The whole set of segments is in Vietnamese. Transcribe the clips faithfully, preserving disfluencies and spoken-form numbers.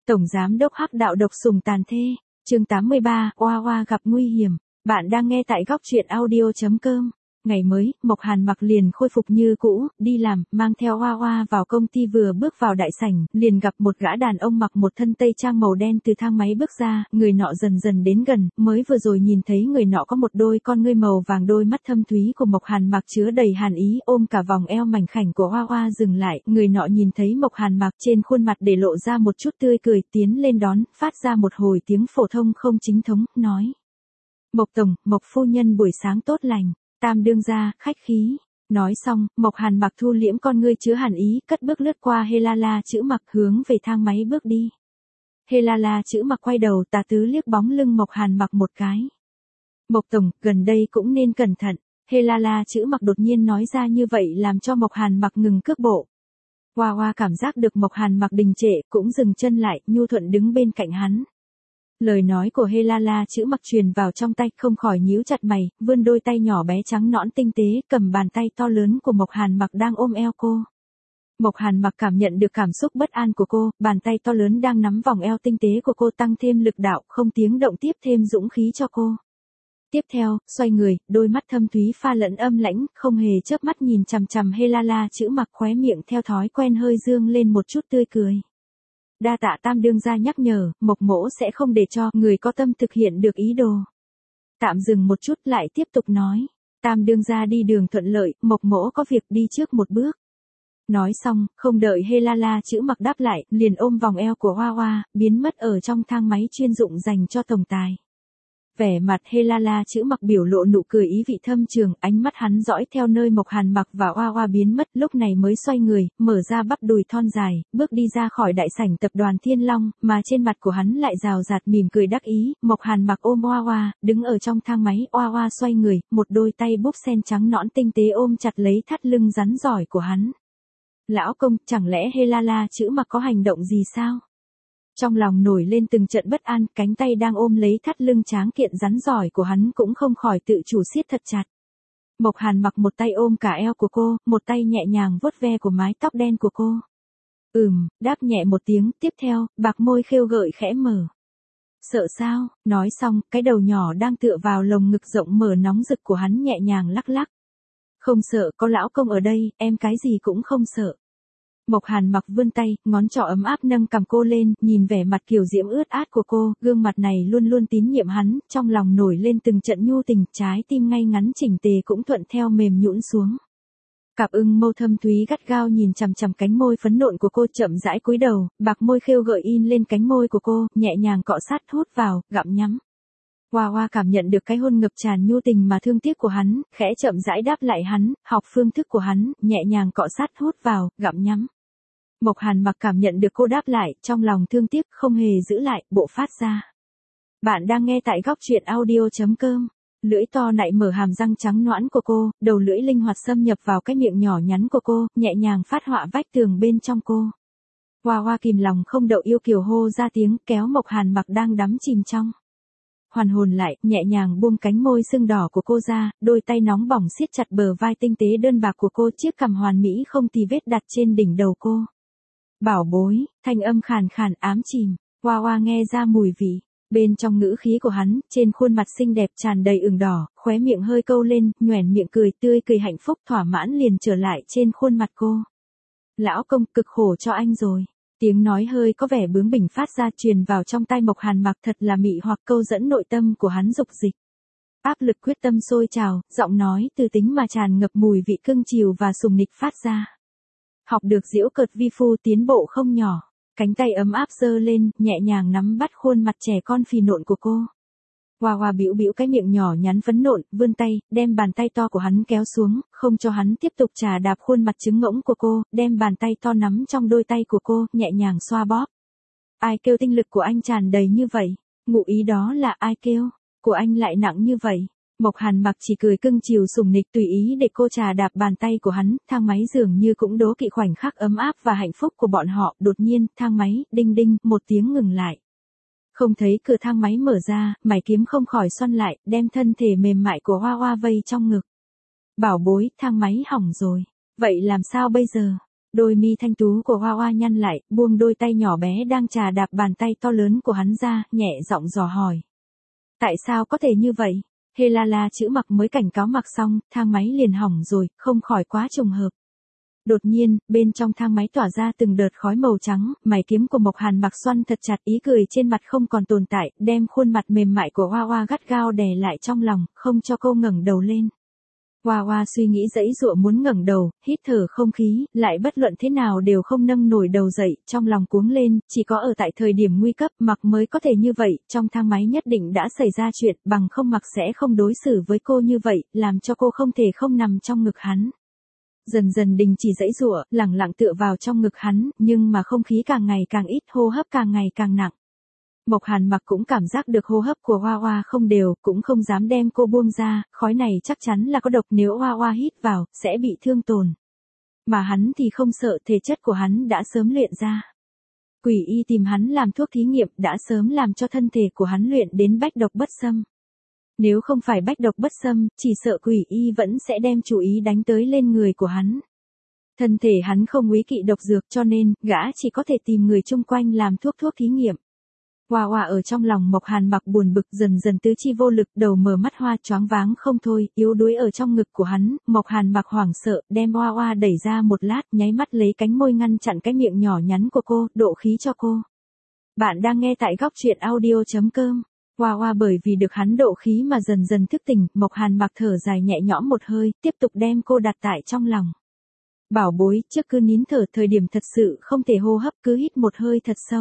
Tổng Giám đốc Hắc Đạo độc sủng tàn thê, chương tám mươi ba, Oa Oa gặp nguy hiểm. Bạn đang nghe tại góc truyện audio chấm com. Ngày mới, Mộc Hàn Mặc liền khôi phục như cũ, đi làm, mang theo Oa Oa vào công ty. Vừa bước vào đại sảnh, liền gặp một gã đàn ông mặc một thân tây trang màu đen từ thang máy bước ra, người nọ dần dần đến gần, mới vừa rồi nhìn thấy người nọ có một đôi con ngươi màu vàng, đôi mắt thâm thúy của Mộc Hàn Mặc chứa đầy hàn ý, ôm cả vòng eo mảnh khảnh của Oa Oa dừng lại, người nọ nhìn thấy Mộc Hàn Mặc trên khuôn mặt để lộ ra một chút tươi cười, tiến lên đón, phát ra một hồi tiếng phổ thông không chính thống, nói: Mộc tổng, Mộc phu nhân buổi sáng tốt lành. Tam đương gia, khách khí. Nói xong, Mộc Hàn Mặc thu liễm con ngươi chứa hàn ý, cất bước lướt qua Helala chữ Mặc hướng về thang máy bước đi. Helala chữ Mặc quay đầu tà tứ liếc bóng lưng Mộc Hàn Mặc một cái. Mộc tổng, gần đây cũng nên cẩn thận. Helala chữ Mặc đột nhiên nói ra như vậy làm cho Mộc Hàn Mặc ngừng cước bộ. Oa Oa cảm giác được Mộc Hàn Mặc đình trệ, cũng dừng chân lại, nhu thuận đứng bên cạnh hắn. Lời nói của Helala chữ Mặc truyền vào trong tai, không khỏi nhíu chặt mày, vươn đôi tay nhỏ bé trắng nõn tinh tế, cầm bàn tay to lớn của Mộc Hàn Mặc đang ôm eo cô. Mộc Hàn Mặc cảm nhận được cảm xúc bất an của cô, bàn tay to lớn đang nắm vòng eo tinh tế của cô, tăng thêm lực đạo, không tiếng động tiếp thêm dũng khí cho cô. Tiếp theo, xoay người, đôi mắt thâm thúy pha lẫn âm lãnh, không hề chớp mắt nhìn chằm chằm Helala chữ Mặc, khóe miệng theo thói quen hơi dương lên một chút tươi cười. Đa tạ Tam đương gia nhắc nhở, Mộc mỗ sẽ không để cho người có tâm thực hiện được ý đồ. Tạm dừng một chút lại tiếp tục nói. Tam đương gia đi đường thuận lợi, Mộc mỗ có việc đi trước một bước. Nói xong, không đợi Helala chữ Mặc đáp lại, liền ôm vòng eo của Oa Oa, biến mất ở trong thang máy chuyên dụng dành cho tổng tài. Vẻ mặt Helala chữ Mặc biểu lộ nụ cười ý vị thâm trường, ánh mắt hắn dõi theo nơi Mộc Hàn Mặc và Oa Oa biến mất, lúc này mới xoay người, mở ra bắp đùi thon dài, bước đi ra khỏi đại sảnh tập đoàn Thiên Long, mà trên mặt của hắn lại rào rạt mỉm cười đắc ý. Mộc Hàn Mặc ôm Oa Oa, đứng ở trong thang máy, Oa Oa xoay người, một đôi tay búp sen trắng nõn tinh tế ôm chặt lấy thắt lưng rắn giỏi của hắn. Lão công, chẳng lẽ Helala chữ Mặc có hành động gì sao? Trong lòng nổi lên từng trận bất an, cánh tay đang ôm lấy thắt lưng tráng kiện rắn giỏi của hắn cũng không khỏi tự chủ siết thật chặt. Mộc Hàn Mặc một tay ôm cả eo của cô, một tay nhẹ nhàng vuốt ve của mái tóc đen của cô. Ừm, đáp nhẹ một tiếng, tiếp theo, bạc môi khêu gợi khẽ mở. Sợ sao? Nói xong, cái đầu nhỏ đang tựa vào lồng ngực rộng mở nóng rực của hắn nhẹ nhàng lắc lắc. Không sợ, có lão công ở đây, em cái gì cũng không sợ. Mộc Hàn Mặc vươn tay, ngón trỏ ấm áp nâng cằm cô lên, nhìn vẻ mặt kiều diễm ướt át của cô, gương mặt này luôn luôn tín nhiệm hắn, trong lòng nổi lên từng trận nhu tình, trái tim ngay ngắn chỉnh tề cũng thuận theo mềm nhũn xuống. Cặp ưng mâu thâm thúy gắt gao nhìn chằm chằm cánh môi phấn nộn của cô, chậm rãi cúi đầu, bạc môi khêu gợi in lên cánh môi của cô, nhẹ nhàng cọ sát hút vào, gặm nhắm. Oa Oa cảm nhận được cái hôn ngập tràn nhu tình mà thương tiếc của hắn, khẽ chậm rãi đáp lại hắn, học phương thức của hắn, nhẹ nhàng cọ sát hút vào, gặm nhắm. Mộc Hàn Mặc cảm nhận được cô đáp lại, trong lòng thương tiếc, không hề giữ lại, bộ phát ra. Bạn đang nghe tại góc truyện audio chấm com. Lưỡi to nại mở hàm răng trắng nõn của cô, đầu lưỡi linh hoạt xâm nhập vào cái miệng nhỏ nhắn của cô, nhẹ nhàng phát họa vách tường bên trong cô. Oa Oa kìm lòng không đậu yêu kiều hô ra tiếng, kéo Mộc Hàn Mặc đang đắm chìm trong. Hoàn hồn lại, nhẹ nhàng buông cánh môi sưng đỏ của cô ra, đôi tay nóng bỏng siết chặt bờ vai tinh tế đơn bạc của cô, chiếc cằm hoàn mỹ không tì vết đặt trên đỉnh đầu cô. Bảo bối, thanh âm khàn khàn ám chìm, Oa Oa nghe ra mùi vị, bên trong ngữ khí của hắn, trên khuôn mặt xinh đẹp tràn đầy ửng đỏ, khóe miệng hơi câu lên, nhoẻn miệng cười tươi cười hạnh phúc thỏa mãn liền trở lại trên khuôn mặt cô. Lão công, cực khổ cho anh rồi. Tiếng nói hơi có vẻ bướng bỉnh phát ra truyền vào trong tai Mộc Hàn Mặc, thật là mị hoặc câu dẫn nội tâm của hắn dục dịch. Áp lực quyết tâm sôi trào, giọng nói từ tính mà tràn ngập mùi vị cưng chiều và sùng nịch phát ra. Học được giễu cợt vi phu tiến bộ không nhỏ, cánh tay ấm áp giơ lên, nhẹ nhàng nắm bắt khuôn mặt trẻ con phì nộn của cô. Oa Oa bĩu bĩu cái miệng nhỏ nhắn phấn nộn, vươn tay, đem bàn tay to của hắn kéo xuống, không cho hắn tiếp tục trà đạp khuôn mặt trứng ngỗng của cô, đem bàn tay to nắm trong đôi tay của cô, nhẹ nhàng xoa bóp. Ai kêu tinh lực của anh tràn đầy như vậy? Ngụ ý đó là ai kêu? Của anh lại nặng như vậy? Mộc Hàn Mặc chỉ cười cưng chiều sủng nịch tùy ý để cô trà đạp bàn tay của hắn, thang máy dường như cũng đố kỵ khoảnh khắc ấm áp và hạnh phúc của bọn họ, đột nhiên, thang máy, đinh đinh, một tiếng ngừng lại. Không thấy cửa thang máy mở ra, mày kiếm không khỏi xoăn lại, đem thân thể mềm mại của Oa Oa vây trong ngực. Bảo bối, thang máy hỏng rồi. Vậy làm sao bây giờ? Đôi mi thanh tú của Hoa Hoa nhăn lại, buông đôi tay nhỏ bé đang chà đạp bàn tay to lớn của hắn ra, nhẹ giọng dò hỏi. Tại sao có thể như vậy? Hê la la chữ mặc mới cảnh cáo mặc xong, thang máy liền hỏng rồi, không khỏi quá trùng hợp. Đột nhiên, bên trong thang máy tỏa ra từng đợt khói màu trắng, mày kiếm của Mộc Hàn Mặc xoăn thật chặt, ý cười trên mặt không còn tồn tại, đem khuôn mặt mềm mại của Hoa Hoa gắt gao đè lại trong lòng, không cho cô ngẩng đầu lên. Hoa Hoa suy nghĩ dãy dụa muốn ngẩng đầu, hít thở không khí, lại bất luận thế nào đều không nâng nổi đầu dậy, trong lòng cuống lên, chỉ có ở tại thời điểm nguy cấp Mặc mới có thể như vậy, trong thang máy nhất định đã xảy ra chuyện, bằng không Mặc sẽ không đối xử với cô như vậy, làm cho cô không thể không nằm trong ngực hắn. Dần dần đình chỉ dãy dụa, lẳng lặng tựa vào trong ngực hắn, nhưng mà không khí càng ngày càng ít, hô hấp càng ngày càng nặng. Mộc Hàn Mặc cũng cảm giác được hô hấp của Hoa Hoa không đều, cũng không dám đem cô buông ra, khói này chắc chắn là có độc, nếu Hoa Hoa hít vào, sẽ bị thương tổn. Mà hắn thì không sợ, thể chất của hắn đã sớm luyện ra. Quỷ y tìm hắn làm thuốc thí nghiệm, đã sớm làm cho thân thể của hắn luyện đến bách độc bất xâm. Nếu không phải bách độc bất xâm, chỉ sợ quỷ y vẫn sẽ đem chủ ý đánh tới lên người của hắn. Thân thể hắn không úy kỵ độc dược cho nên, gã chỉ có thể tìm người chung quanh làm thuốc thuốc thí nghiệm. Hoa Hoa ở trong lòng Mộc Hàn Mặc buồn bực, dần dần tứ chi vô lực, đầu mở mắt hoa choáng váng không thôi, yếu đuối ở trong ngực của hắn. Mộc Hàn Mặc hoảng sợ, đem Hoa Hoa đẩy ra một lát, nháy mắt lấy cánh môi ngăn chặn cái miệng nhỏ nhắn của cô, độ khí cho cô. Bạn đang nghe tại góc truyện audio chấm com. Hoa Hoa bởi vì được hắn độ khí mà dần dần thức tỉnh, Mộc Hàn Mặc thở dài nhẹ nhõm một hơi, tiếp tục đem cô đặt tại trong lòng. Bảo bối, trước cứ nín thở, thời điểm thật sự không thể hô hấp, cứ hít một hơi thật sâu.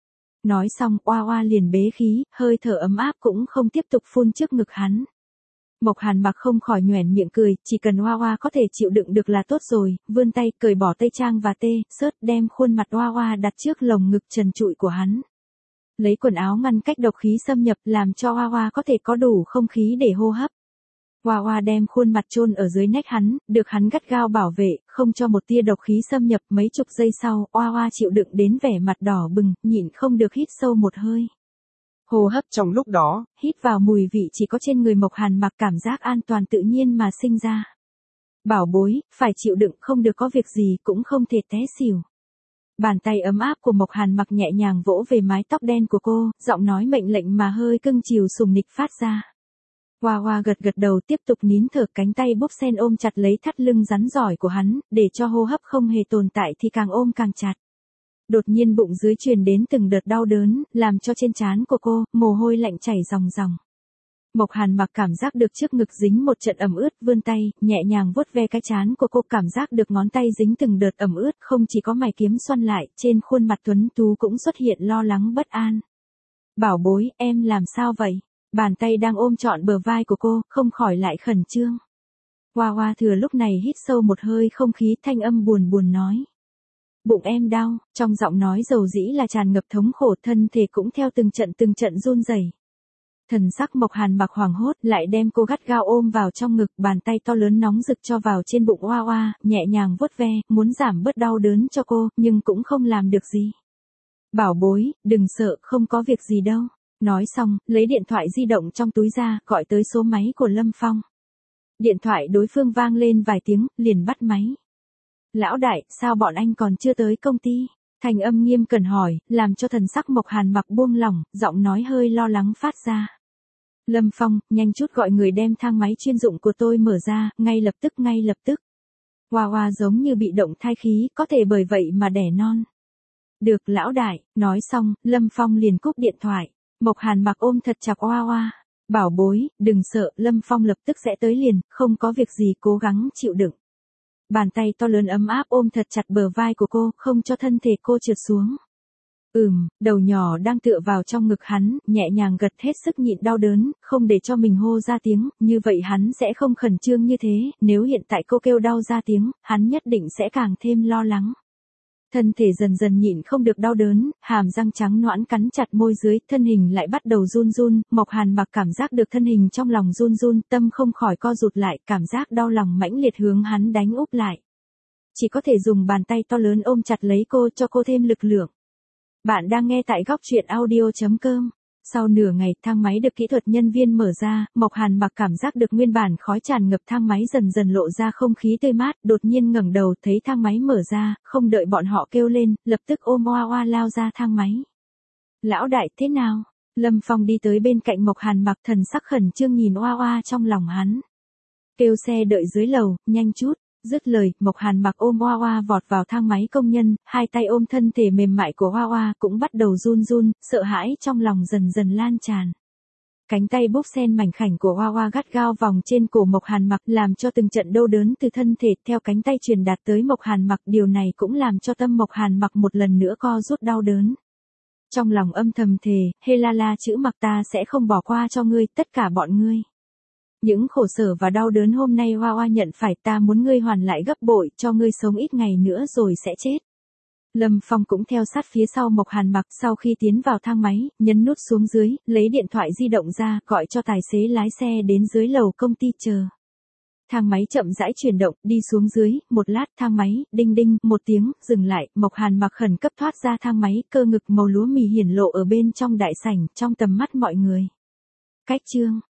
Nói xong, Hoa Hoa liền bế khí, hơi thở ấm áp cũng không tiếp tục phun trước ngực hắn. Mộc Hàn Mặc không khỏi nhoẻn miệng cười, chỉ cần Hoa Hoa có thể chịu đựng được là tốt rồi, vươn tay, cởi bỏ tây trang và tê, sớt đem khuôn mặt Hoa Hoa đặt trước lồng ngực trần trụi của hắn. Lấy quần áo ngăn cách độc khí xâm nhập, làm cho Hoa Hoa có thể có đủ không khí để hô hấp. Hoa Hoa đem khuôn mặt chôn ở dưới nách hắn, được hắn gắt gao bảo vệ, không cho một tia độc khí xâm nhập. Mấy chục giây sau, Hoa Hoa chịu đựng đến vẻ mặt đỏ bừng, nhịn không được hít sâu một hơi. Hô hấp trong lúc đó, hít vào mùi vị chỉ có trên người Mộc Hàn Mặc, cảm giác an toàn tự nhiên mà sinh ra. Bảo bối, phải chịu đựng, không được có việc gì, cũng không thể té xỉu. Bàn tay ấm áp của Mộc Hàn Mặc nhẹ nhàng vỗ về mái tóc đen của cô, giọng nói mệnh lệnh mà hơi cưng chiều sùng nịch phát ra. Hoa Hoa gật gật đầu, tiếp tục nín thở, cánh tay búp sen ôm chặt lấy thắt lưng rắn giỏi của hắn, để cho hô hấp không hề tồn tại thì càng ôm càng chặt. Đột nhiên bụng dưới truyền đến từng đợt đau đớn, làm cho trên trán của cô, mồ hôi lạnh chảy ròng ròng. Mộc Hàn Mặc cảm giác được trước ngực dính một trận ẩm ướt, vươn tay, nhẹ nhàng vuốt ve cái trán của cô, cảm giác được ngón tay dính từng đợt ẩm ướt, không chỉ có mày kiếm xoăn lại, trên khuôn mặt tuấn tú cũng xuất hiện lo lắng bất an. Bảo bối, em làm sao vậy? Bàn tay đang ôm trọn bờ vai của cô, không khỏi lại khẩn trương. Hoa Hoa thừa lúc này hít sâu một hơi không khí, thanh âm buồn buồn nói. Bụng em đau, trong giọng nói dầu dĩ là tràn ngập thống khổ, thân thể cũng theo từng trận từng trận run rẩy. Thần sắc Mộc Hàn Mặc hoảng hốt, lại đem cô gắt gao ôm vào trong ngực, bàn tay to lớn nóng rực cho vào trên bụng Hoa Hoa, nhẹ nhàng vuốt ve, muốn giảm bớt đau đớn cho cô, nhưng cũng không làm được gì. Bảo bối, đừng sợ, không có việc gì đâu. Nói xong, lấy điện thoại di động trong túi ra, gọi tới số máy của Lâm Phong. Điện thoại đối phương vang lên vài tiếng, liền bắt máy. Lão đại, sao bọn anh còn chưa tới công ty? Thanh âm nghiêm cẩn hỏi, làm cho thần sắc Mộc Hàn Mặc buông lỏng, giọng nói hơi lo lắng phát ra. Lâm Phong, nhanh chút gọi người đem thang máy chuyên dụng của tôi mở ra, ngay lập tức ngay lập tức. Hoa Hoa giống như bị động thai khí, có thể bởi vậy mà đẻ non. Được lão đại, nói xong, Lâm Phong liền cúp điện thoại. Mộc Hàn Mặc ôm thật chặt Hoa Hoa. Bảo bối, đừng sợ, Lâm Phong lập tức sẽ tới liền, không có việc gì, cố gắng chịu đựng. Bàn tay to lớn ấm áp ôm thật chặt bờ vai của cô, không cho thân thể cô trượt xuống. Ừm, đầu nhỏ đang tựa vào trong ngực hắn, nhẹ nhàng gật, hết sức nhịn đau đớn, không để cho mình hô ra tiếng, như vậy hắn sẽ không khẩn trương như thế, nếu hiện tại cô kêu đau ra tiếng, hắn nhất định sẽ càng thêm lo lắng. Thân thể dần dần nhịn không được đau đớn, hàm răng trắng nõn cắn chặt môi dưới, thân hình lại bắt đầu run run, Mộc Hàn Mặc cảm giác được thân hình trong lòng run run, tâm không khỏi co rụt lại, cảm giác đau lòng mãnh liệt hướng hắn đánh úp lại. Chỉ có thể dùng bàn tay to lớn ôm chặt lấy cô, cho cô thêm lực lượng. Bạn đang nghe tại góc truyện audio chấm com. Sau nửa ngày, thang máy được kỹ thuật nhân viên mở ra, Mộc Hàn Mặc cảm giác được nguyên bản khói tràn ngập thang máy dần dần lộ ra không khí tươi mát, đột nhiên ngẩng đầu thấy thang máy mở ra, không đợi bọn họ kêu lên, lập tức ôm Oa Oa lao ra thang máy. Lão đại, thế nào? Lâm Phong đi tới bên cạnh Mộc Hàn Mặc, thần sắc khẩn trương nhìn Oa Oa trong lòng hắn. Kêu xe đợi dưới lầu, nhanh chút. Dứt lời, Mộc Hàn Mặc ôm Oa Oa vọt vào thang máy công nhân, hai tay ôm thân thể mềm mại của Oa Oa cũng bắt đầu run run, sợ hãi trong lòng dần dần lan tràn. Cánh tay búp sen mảnh khảnh của Oa Oa gắt gao vòng trên cổ Mộc Hàn Mặc, làm cho từng trận đau đớn từ thân thể theo cánh tay truyền đạt tới Mộc Hàn Mặc, điều này cũng làm cho tâm Mộc Hàn Mặc một lần nữa co rút đau đớn. Trong lòng âm thầm thề, Helala chữ Mặc ta sẽ không bỏ qua cho ngươi, tất cả bọn ngươi. Những khổ sở và đau đớn hôm nay Oa Oa nhận phải, ta muốn ngươi hoàn lại gấp bội, cho ngươi sống ít ngày nữa rồi sẽ chết. Lâm Phong cũng theo sát phía sau Mộc Hàn Mặc, sau khi tiến vào thang máy, nhấn nút xuống dưới, lấy điện thoại di động ra, gọi cho tài xế lái xe đến dưới lầu công ty chờ. Thang máy chậm rãi chuyển động, đi xuống dưới, một lát thang máy, đinh đinh, một tiếng, dừng lại, Mộc Hàn Mặc khẩn cấp thoát ra thang máy, cơ ngực màu lúa mì hiển lộ ở bên trong đại sảnh, trong tầm mắt mọi người. Cách chương